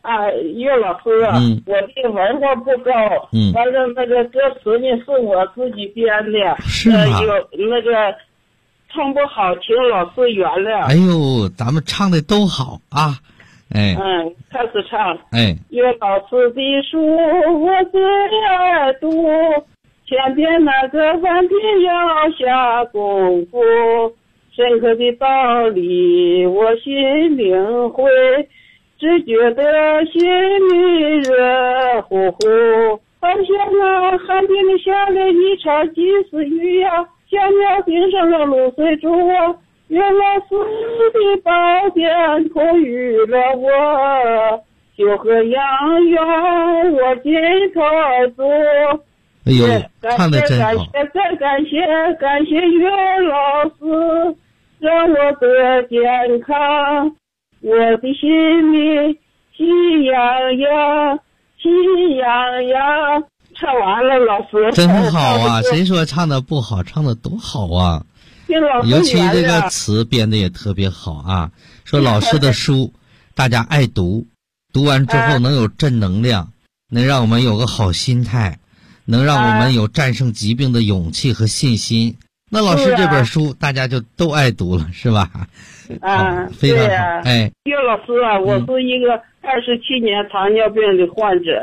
岳老师啊，我的文化不高，完了那个歌词呢是我自己编的， 是吗？ 有那个唱不好，请老师原谅。 哎呦，咱们唱的都好啊，哎， 开始唱， 岳老师的书我最爱读，前边那个万遍要下功夫，深刻的道理我心领会，只觉得心里热乎乎，好像那寒冰里下了一场鸡丝雨呀，小鸟冰上了露水珠啊，岳老师的宝典赋予了我修和养养我心头足。 哎呦，唱得真好！ 感谢岳老师，让我得健康，我的心里喜洋洋，喜洋洋。唱完了，老师真好啊！谁说唱的不好？唱的多好啊！尤其这个词编的也特别好啊。说老师的书，大家爱读，读完之后能有正能量，能让我们有个好心态。能让我们有战胜疾病的勇气和信心。那老师这本书大家就都爱读了，是吧？非常好。 岳老师啊，我是一个27年糖尿病的患者。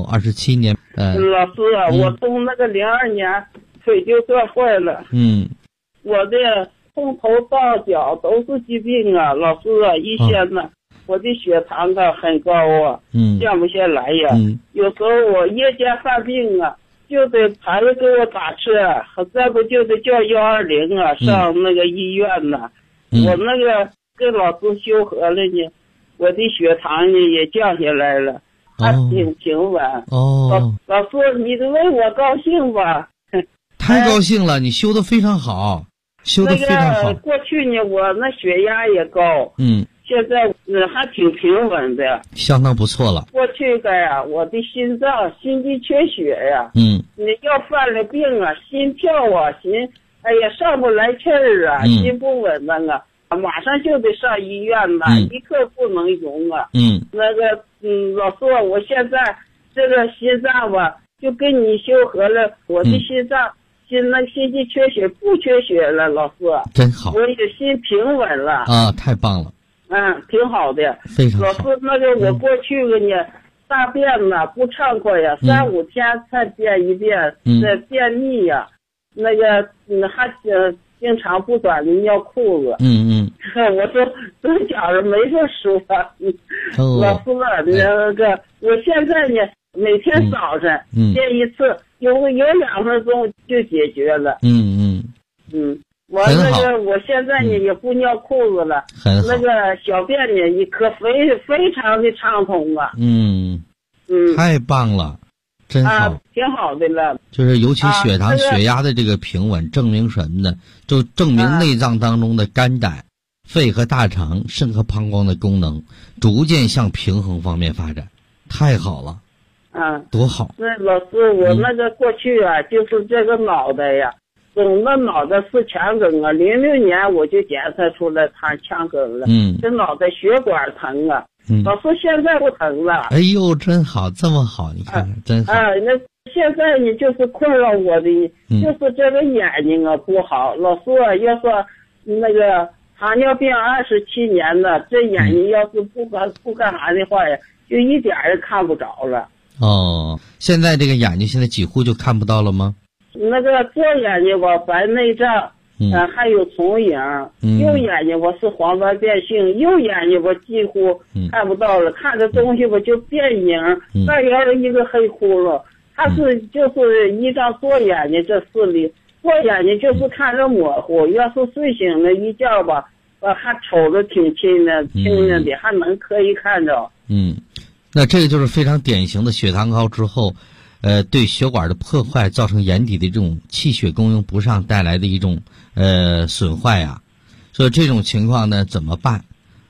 27年。 老师啊，我从那个02年腿就断坏了。我的从头到脚都是疾病啊，老师啊，一天呢。我的血糖啊很高啊，降不下来呀。有时候我夜间犯病啊，就得孩子给我打车，再不就得叫120啊，上那个医院呢。我那个跟老师修和了呢，我的血糖呢也降下来了，还挺平稳。老师，你为我高兴吧？ 太高兴了，你修得非常好，修得非常好。 过去呢，我那血压也高。现在还挺平稳的， 相当不错了。 过去个呀，我的心脏心肌缺血呀，你要犯了病啊，心跳啊，哎呀上不来气儿啊，心不稳当啊，马上就得上医院呐，一刻不能容啊。那个老师，我现在这个心脏吧，就跟你修和了，我的心脏心肌缺血不缺血了，老师， 真好， 我也心平稳了啊，太棒了。 挺好的。 非常好。 老师，那个我过去个呢，大便呢不畅快呀，3、5天才便一遍，便秘呀，那个还经常不短的尿裤子。我说真假的没这说法。老师那个我现在呢，每天早晨便一次，有2分钟就解决了。完那个，我现在呢也不尿裤子了，那个小便呢也非常的畅通啊。 太棒了，真好， 挺好的了。 就是尤其血糖、血压的这个平稳，证明什么呢？就证明内脏当中的肝胆、肺和大肠、肾和膀胱的功能逐渐向平衡方面发展，太好了。多好。 那老师，我那个过去啊，就是这个脑袋呀。总的脑袋是腔梗啊，06年我就检测出来他腔梗了。这脑袋血管疼啊。老师现在不疼了。 哎呦，真好，这么好，你看看，真好。 那现在呢，就是困扰我的，就是这个眼睛啊不好。老师啊，要说那个糖尿病27年了，这眼睛要是不干啥的话呀，就一点也看不着了。 现在这个眼睛现在几乎就看不到了吗？ 那个左眼睛吧白内障，还有重影，右眼睛我是黄斑变性，右眼睛我几乎看不到了，看着东西我就变影，外边一个黑窟窿，它就是一张左眼睛这视力，左眼睛就是看着模糊，要是睡醒了一觉吧，还瞅着挺清的，还能可以看着。 那这个就是非常典型的血糖高之后。对血管的破坏造成眼底的这种气血供应不上带来的一种损坏呀，所以这种情况呢怎么办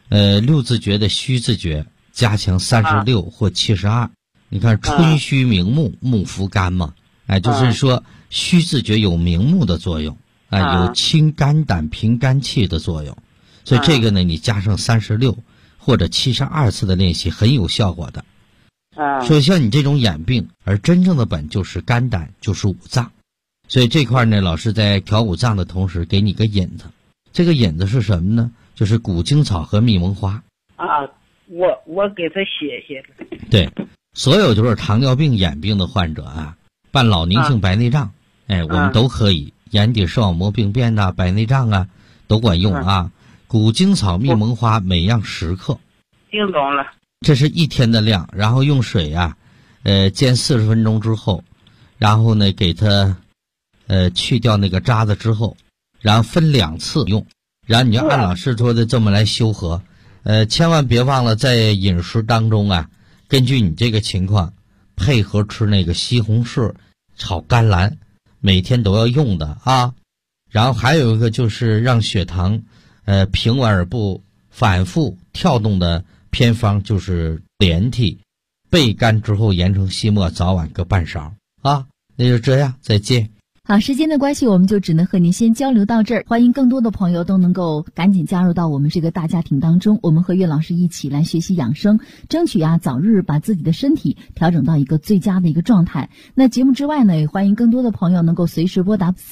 ？6字诀的虚字诀加强36或72。你看春虚明目，目扶肝嘛，就是说虚字诀有明目的作用，有清肝胆平肝气的作用，所以这个呢你加上36 或者72次的练习很有效果的。说像你这种眼病，而真正的本就是肝胆，就是五脏。所以这块呢，老师在调五脏的同时给你个引子。这个引子是什么呢？就是谷精草和蜜蒙花。 我给他写写。 对，所有就是糖尿病眼病的患者啊，伴老年性白内障，我们都可以。眼底视网膜病变呐、白内障啊，都管用啊。谷精草、蜜蒙花每样10克。 听懂了。 这是1天的量，然后用水啊，煎40分钟之后，然后呢给它去掉那个渣子之后，然后分2次用，然后你就按老师说的这么来修和。千万别忘了在饮食当中啊，根据你这个情况配合吃那个西红柿炒甘蓝，每天都要用的啊。然后还有一个就是让血糖平稳而不反复跳动的偏方，就是连体焙干之后研成细末，早晚各半勺啊。那就这样，再见。 好，时间的关系，我们就只能和您先交流到这儿。欢迎更多的朋友都能够赶紧加入到我们这个大家庭当中，我们和岳老师一起来学习养生，争取早日把自己的身体调整到一个最佳的一个状态。那节目之外呢，也欢迎更多的朋友能够随时拨打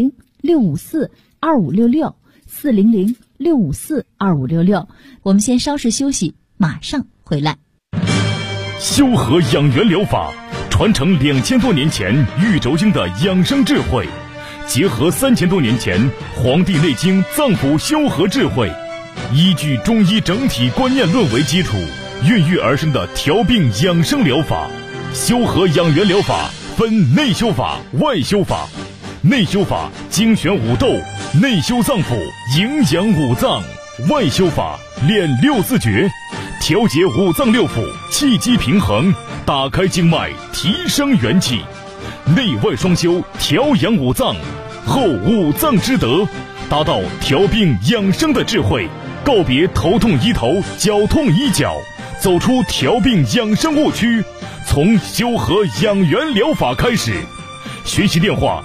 400-654-2566，400-654-2566。我们先稍事休息，马上回来。 修和养元疗法传承2000多年前玉轴经的养生智慧，结合3000多年前《黄帝内经》脏腑修和智慧，依据中医整体观念论为基础，孕育而生的调病养生疗法。修和养元疗法分内修法、外修法。内修法精选五斗，内修脏腑，营养五脏；外修法练6字诀，调节五脏六腑，气机平衡，打开经脉，提升元气。内外双修，调养五脏，后五脏之德，达到调病养生的智慧，告别头痛医头，脚痛医脚，走出调病养生误区，从修和养元疗法开始。学习电话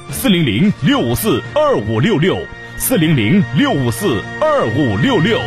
400-654-2566，400-654-2566。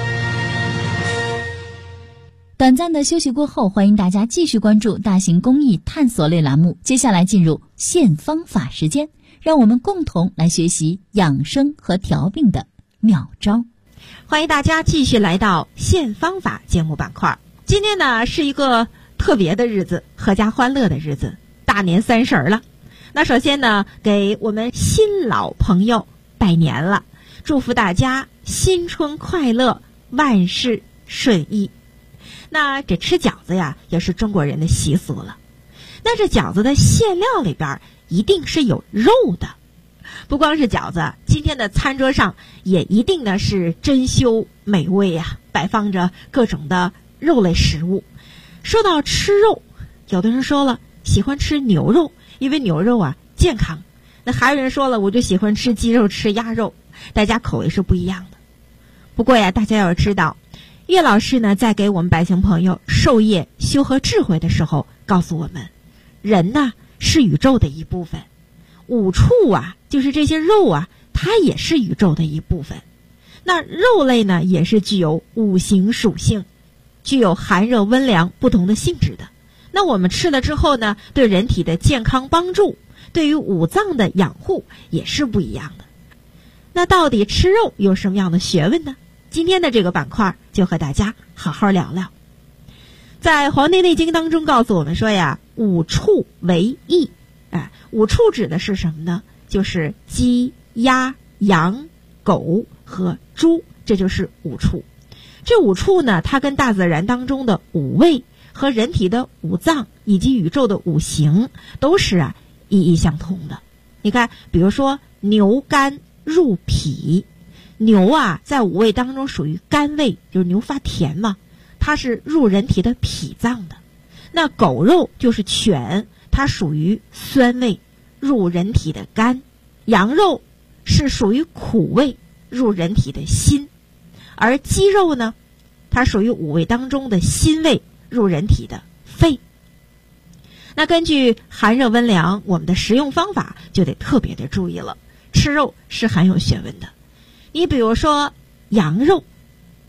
短暂的休息过后，欢迎大家继续关注大型公益探索类栏目。接下来进入现方法时间，让我们共同来学习养生和调病的妙招。 欢迎大家继续来到现方法节目板块。今天呢是一个特别的日子，阖家欢乐的日子，大年30了。那首先呢，给我们新老朋友拜年了，祝福大家新春快乐，万事顺意。那这吃饺子呀，也是中国人的习俗了。那这饺子的馅料里边一定是有肉的，不光是饺子，今天的餐桌上也一定呢是珍馐美味呀，摆放着各种的肉类食物。说到吃肉，有的人说了喜欢吃牛肉，因为牛肉啊健康。那还有人说了，我就喜欢吃鸡肉，吃鸭肉，大家口味是不一样的。不过呀，大家要知道，岳老师呢在给我们百姓朋友授业修和智慧的时候告诉我们，人呢是宇宙的一部分，五畜啊就是这些肉啊，它也是宇宙的一部分。那肉类呢也是具有五行属性，具有寒热温凉不同的性质的。那我们吃了之后呢，对人体的健康帮助，对于五脏的养护也是不一样的。那到底吃肉有什么样的学问呢？今天的这个板块就和大家好好聊聊。在《黄帝内经》当中告诉我们说呀，五畜为益。五畜指的是什么呢？就是鸡、鸭、羊、狗和猪，这就是五畜。这五畜呢，它跟大自然当中的五味和人体的五脏以及宇宙的五行都是意义相通的。你看，比如说牛肝入脾，牛在五味当中属于甘味，就是牛发甜嘛，它是入人体的脾脏的。那狗肉就是犬，它属于酸味，入人体的肝。羊肉是属于苦味，入人体的心。而鸡肉呢，它属于五味当中的辛味，入人体的肺。那根据寒热温凉，我们的食用方法就得特别的注意了。吃肉是很有学问的。你比如说羊肉，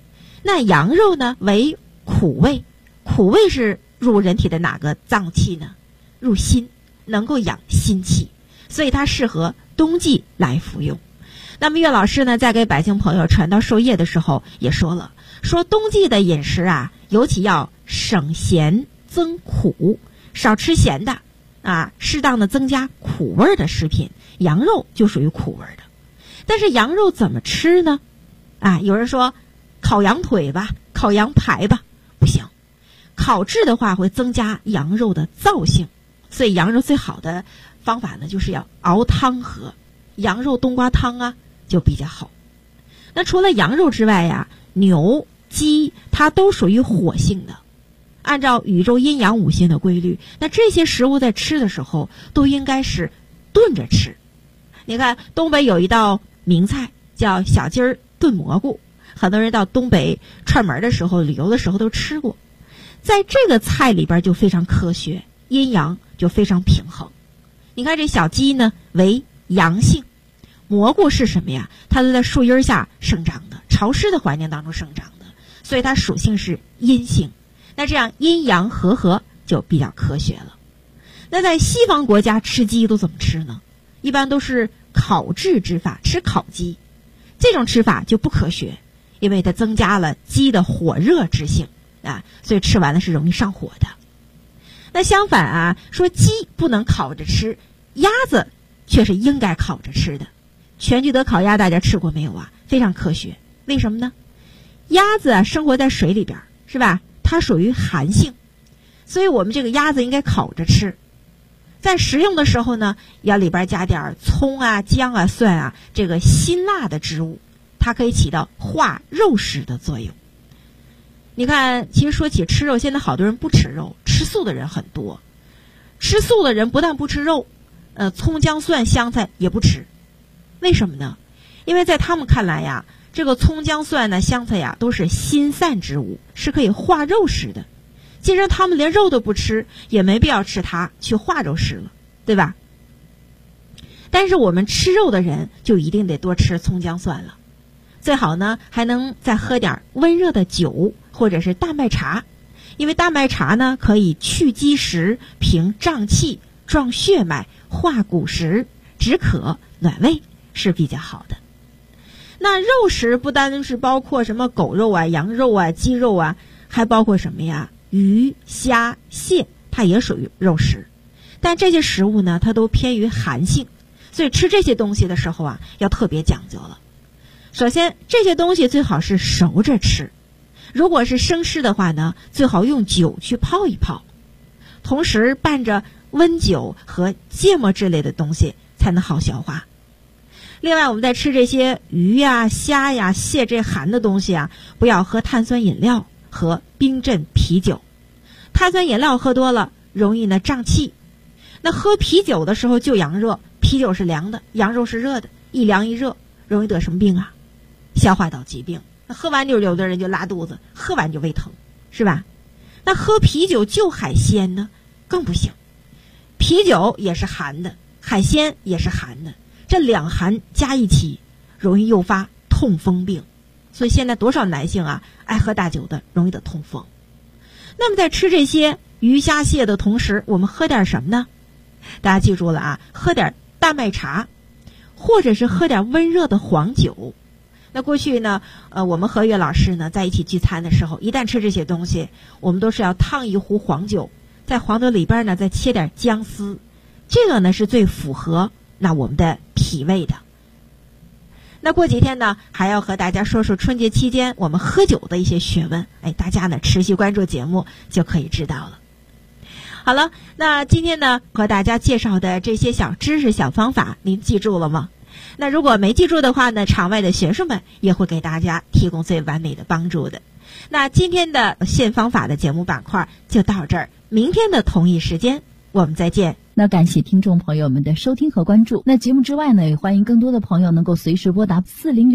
那羊肉呢为苦味，苦味是入人体的哪个脏器呢？入心，能够养心气，所以它适合冬季来服用。那么岳老师呢，在给百姓朋友传道授业的时候也说了，说冬季的饮食啊，尤其要省咸增苦，少吃咸的啊，适当的增加苦味的食品。羊肉就属于苦味的。但是羊肉怎么吃呢？啊，有人说烤羊腿吧，烤羊排吧，不行。烤制的话会增加羊肉的燥性，所以羊肉最好的方法呢，就是要熬汤喝。羊肉冬瓜汤啊就比较好。那除了羊肉之外呀，牛、鸡它都属于火性的。按照宇宙阴阳五行的规律，那这些食物在吃的时候都应该是炖着吃。你看东北有一道名菜叫小鸡儿炖蘑菇，很多人到东北串门的时候、旅游的时候都吃过。在这个菜里边就非常科学，阴阳就非常平衡。你看这小鸡呢为阳性，蘑菇是什么呀？它都在树荫下生长的，潮湿的环境当中生长的，所以它属性是阴性。那这样阴阳和就比较科学了。那在西方国家吃鸡都怎么吃呢？一般都是烤制之法，吃烤鸡。这种吃法就不科学，因为它增加了鸡的火热之性啊，所以吃完了是容易上火的。那相反啊，说鸡不能烤着吃，鸭子却是应该烤着吃的。全聚德烤鸭大家吃过没有啊？非常科学。为什么呢？鸭子啊生活在水里边，是吧？它属于寒性，所以我们这个鸭子应该烤着吃。在食用的时候呢，要里边加点葱啊、姜啊、蒜啊，这个辛辣的植物，它可以起到化肉食的作用。你看，其实说起吃肉，现在好多人不吃肉，吃素的人很多。吃素的人不但不吃肉，葱姜蒜香菜也不吃。为什么呢？因为在他们看来呀，这个葱姜蒜呢、香菜呀，都是辛散之物，是可以化肉食的。既然他们连肉都不吃，也没必要吃它去化肉食了，对吧？但是我们吃肉的人就一定得多吃葱姜蒜了，最好呢还能再喝点温热的酒或者是大麦茶，因为大麦茶呢可以去积食、平胀气、壮血脉、化骨食、止渴、暖胃，是比较好的。那肉食不单是包括什么狗肉啊、羊肉啊、鸡肉啊，还包括什么呀？鱼、虾、蟹，它也属于肉食。但这些食物呢，它都偏于寒性，所以吃这些东西的时候啊，要特别讲究了。首先，这些东西最好是熟着吃，如果是生吃的话呢，最好用酒去泡一泡，同时伴着温酒和芥末之类的东西，才能好消化。另外，我们在吃这些鱼呀、虾呀、蟹这寒的东西啊，不要喝碳酸饮料和冰镇啤酒。碳酸饮料喝多了容易呢胀气，那喝啤酒的时候就阳热，啤酒是凉的，羊肉是热的，一凉一热容易得什么病啊？消化道疾病。那喝完就有的人就拉肚子，喝完就胃疼，是吧？那喝啤酒就海鲜呢更不行，啤酒也是寒的，海鲜也是寒的，这两寒加一起容易诱发痛风病。所以现在多少男性啊爱喝大酒的容易得痛风。那么在吃这些鱼虾蟹的同时，我们喝点什么呢？大家记住了啊，喝点大麦茶，或者是喝点温热的黄酒。那过去呢我们和岳老师呢在一起聚餐的时候，一旦吃这些东西，我们都是要烫一壶黄酒，在黄酒里边呢再切点姜丝，这个呢是最符合那我们的脾胃的。那过几天呢，还要和大家说说春节期间我们喝酒的一些学问，大家呢持续关注节目就可以知道了。好了，那今天呢和大家介绍的这些小知识、小方法，您记住了吗？那如果没记住的话呢，场外的学生们也会给大家提供最完美的帮助的。那今天的现方法的节目板块就到这儿，明天的同一时间我们再见。 那感谢听众朋友们的收听和关注。那节目之外呢，也欢迎更多的朋友能够随时拨打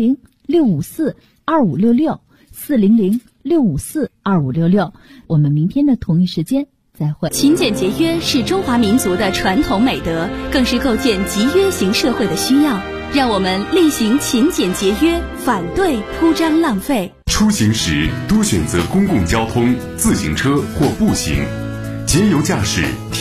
400-654-2566，400-654-2566。我们明天的同一时间再会。 勤俭节约是中华民族的传统美德，更是构建集约型社会的需要。让我们厉行勤俭节约，反对铺张浪费。 出行时多选择公共交通、自行车或步行，节油驾驶